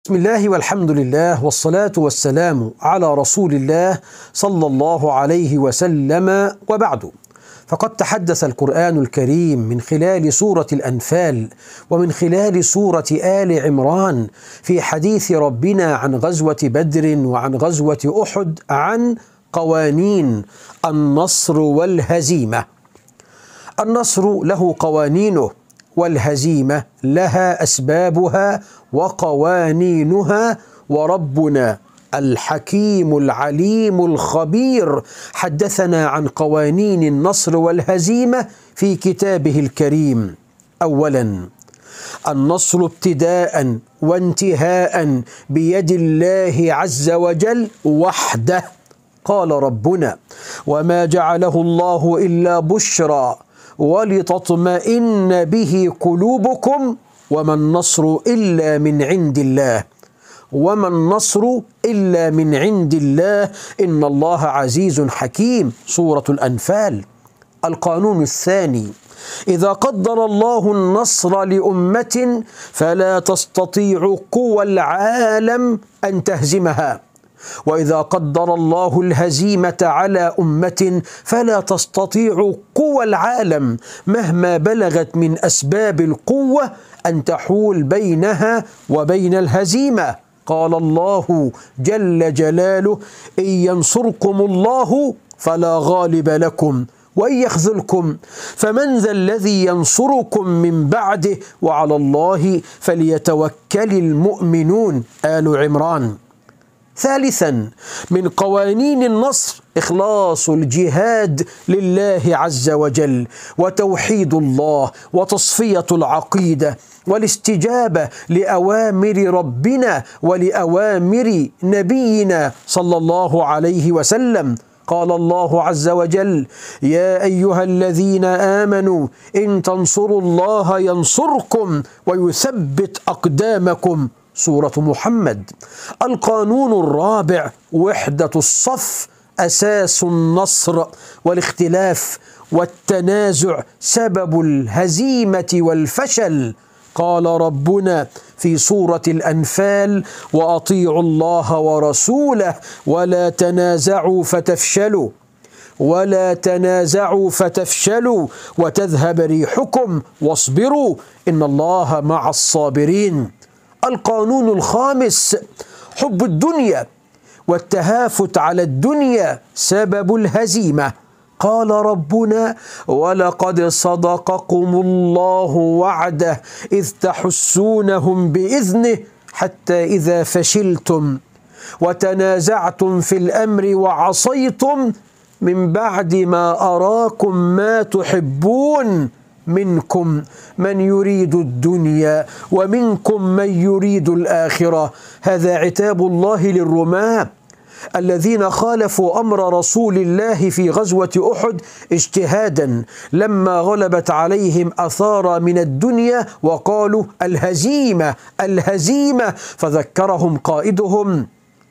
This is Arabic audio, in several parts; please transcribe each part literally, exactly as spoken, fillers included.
بسم الله والحمد لله والصلاة والسلام على رسول الله صلى الله عليه وسلم، وبعد. فقد تحدث القرآن الكريم من خلال سورة الأنفال ومن خلال سورة آل عمران في حديث ربنا عن غزوة بدر وعن غزوة أحد عن قوانين النصر والهزيمة. النصر له قوانينه، والهزيمة لها أسبابها وقوانينها، وربنا الحكيم العليم الخبير حدثنا عن قوانين النصر والهزيمة في كتابه الكريم. أولا، النصر ابتداء وانتهاء بيد الله عز وجل وحده. قال ربنا: وما جعله الله إلا بشرى ولتطمئن به قلوبكم وما النصر إلا من عند الله وما النصر إلا من عند الله إن الله عزيز حكيم. سورة الأنفال. القانون الثاني: إذا قدر الله النصر لأمة فلا تستطيع قوى العالم أن تهزمها، وإذا قدر الله الهزيمة على أمة فلا تستطيع قوى العالم مهما بلغت من أسباب القوة أن تحول بينها وبين الهزيمة. قال الله جل جلاله: إن ينصركم الله فلا غالب لكم وإن يخذلكم فمن ذا الذي ينصركم من بعده وعلى الله فليتوكل المؤمنون. آل عمران. ثالثا، من قوانين النصر إخلاص الجهاد لله عز وجل، وتوحيد الله، وتصفية العقيدة، والاستجابة لأوامر ربنا ولأوامر نبينا صلى الله عليه وسلم. قال الله عز وجل: يا أيها الذين آمنوا إن تنصروا الله ينصركم ويثبت أقدامكم. سورة محمد. القانون الرابع: وحدة الصف أساس النصر، والاختلاف والتنازع سبب الهزيمة والفشل. قال ربنا في سورة الأنفال: وأطيعوا الله ورسوله ولا تنازعوا فتفشلوا ولا تنازعوا فتفشلوا وتذهب ريحكم واصبروا إن الله مع الصابرين. القانون الخامس: حب الدنيا والتهافت على الدنيا سبب الهزيمة. قال ربنا: ولقد صدقكم الله وعده إذ تحسونهم بإذنه حتى إذا فشلتم وتنازعتم في الأمر وعصيتم من بعد ما أراكم ما تحبون منكم من يريد الدنيا ومنكم من يريد الآخرة. هذا عتاب الله للرماة الذين خالفوا أمر رسول الله في غزوة أحد اجتهادا لما غلبت عليهم أثار من الدنيا وقالوا الهزيمة الهزيمة، فذكرهم قائدهم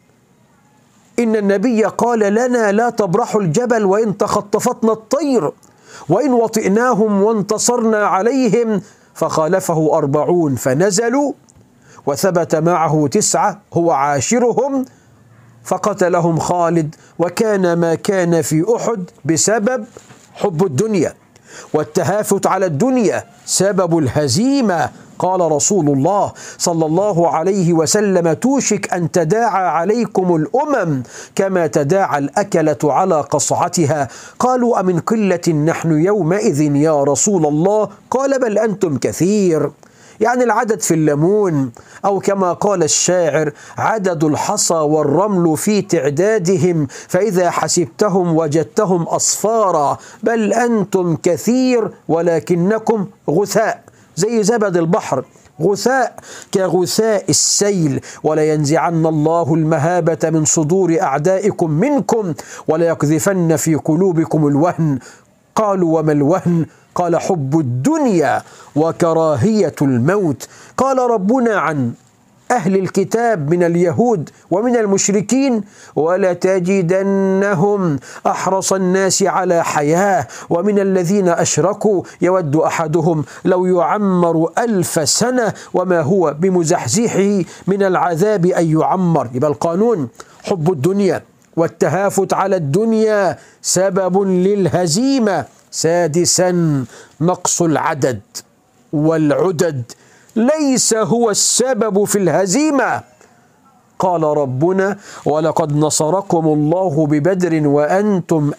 إن النبي قال لنا: لا تبرحوا الجبل وإن تخطفتنا الطير وإن وطئناهم وانتصرنا عليهم. فخالفه أربعون فنزلوا، وثبت معه تسعة هو عاشرهم، فقتلهم خالد. وكان ما كان في أحد بسبب حب الدنيا، والتهافت على الدنيا سبب الهزيمة. قال رسول الله صلى الله عليه وسلم: توشك أن تداعى عليكم الأمم كما تداعى الأكلة على قصعتها. قالوا: أمن قلة نحن يومئذ يا رسول الله؟ قال: بل أنتم كثير. يعني العدد في الليمون، أو كما قال الشاعر: عدد الحصى والرمل في تعدادهم فإذا حسبتهم وجدتهم أصفارا، بل أنتم كثير ولكنكم غثاء، زي زبد البحر، غثاء كغثاء السيل. ولينزعن الله المهابة من صدور أعدائكم منكم وليقذفن في قلوبكم الوهن. قالوا: وما الوهن؟ قال: حب الدنيا وكراهية الموت. قال ربنا عن أهل الكتاب من اليهود ومن المشركين، ولتجدنهم أحرص الناس على حياة، ومن الذين أشركوا يود أحدهم لو يعمر ألف سنة وما هو بمزحزحه من العذاب أن يعمر. يبقى القانون حب الدنيا والتهافت على الدنيا سبب للهزيمة. سادسا نقص العدد والعدد ليس هو السبب في الهزيمة. قال ربنا: ولقد نصركم الله ببدر وأنتم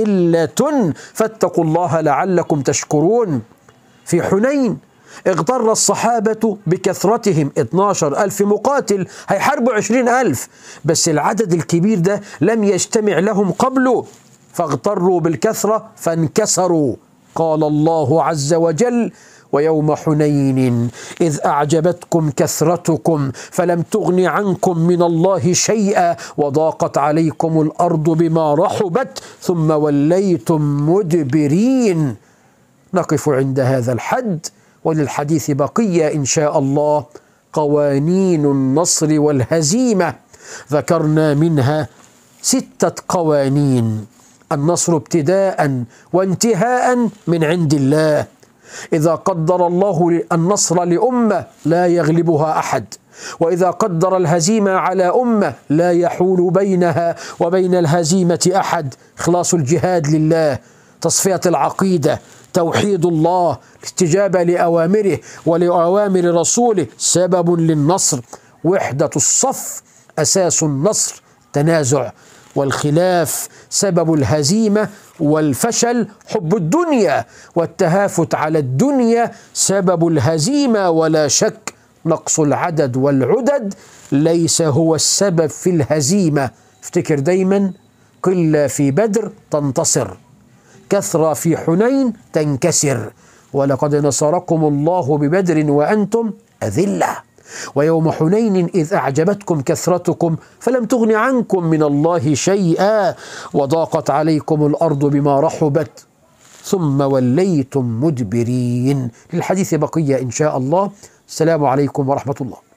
أذلة فاتقوا الله لعلكم تشكرون. في حنين اغتر الصحابة بكثرتهم، اثني عشر ألف مقاتل هيحاربوا عشرين ألف، بس العدد الكبير ده لم يجتمع لهم قبله، فاغتروا بالكثرة فانكسروا. قال الله عز وجل: ويوم حنين إذ أعجبتكم كثرتكم فلم تغن عنكم من الله شيئا وضاقت عليكم الأرض بما رحبت ثم وليتم مدبرين. نقف عند هذا الحد، وللحديث بقية إن شاء الله. قوانين النصر والهزيمة ذكرنا منها ستة قوانين. النصر ابتداء وانتهاء من عند الله. إذا قدر الله النصر لأمة لا يغلبها أحد، وإذا قدر الهزيمة على أمة لا يحول بينها وبين الهزيمة أحد. إخلاص الجهاد لله، تصفية العقيدة، توحيد الله، الاستجابة لأوامره ولأوامر رسوله سبب للنصر. وحدة الصف أساس النصر، تنازع والخلاف سبب الهزيمة والفشل. حب الدنيا والتهافت على الدنيا سبب الهزيمة ولا شك. نقص العدد والعدد ليس هو السبب في الهزيمة. افتكر دايما: قلة في بدر تنتصر، كثرة في حنين تنكسر. ولقد نصركم الله ببدر وأنتم أذلة ويوم حنين إذ أعجبتكم كثرتكم فلم تغن عنكم من الله شيئا وضاقت عليكم الأرض بما رحبت ثم وليتم مدبرين. للحديث بقية إن شاء الله. السلام عليكم ورحمة الله.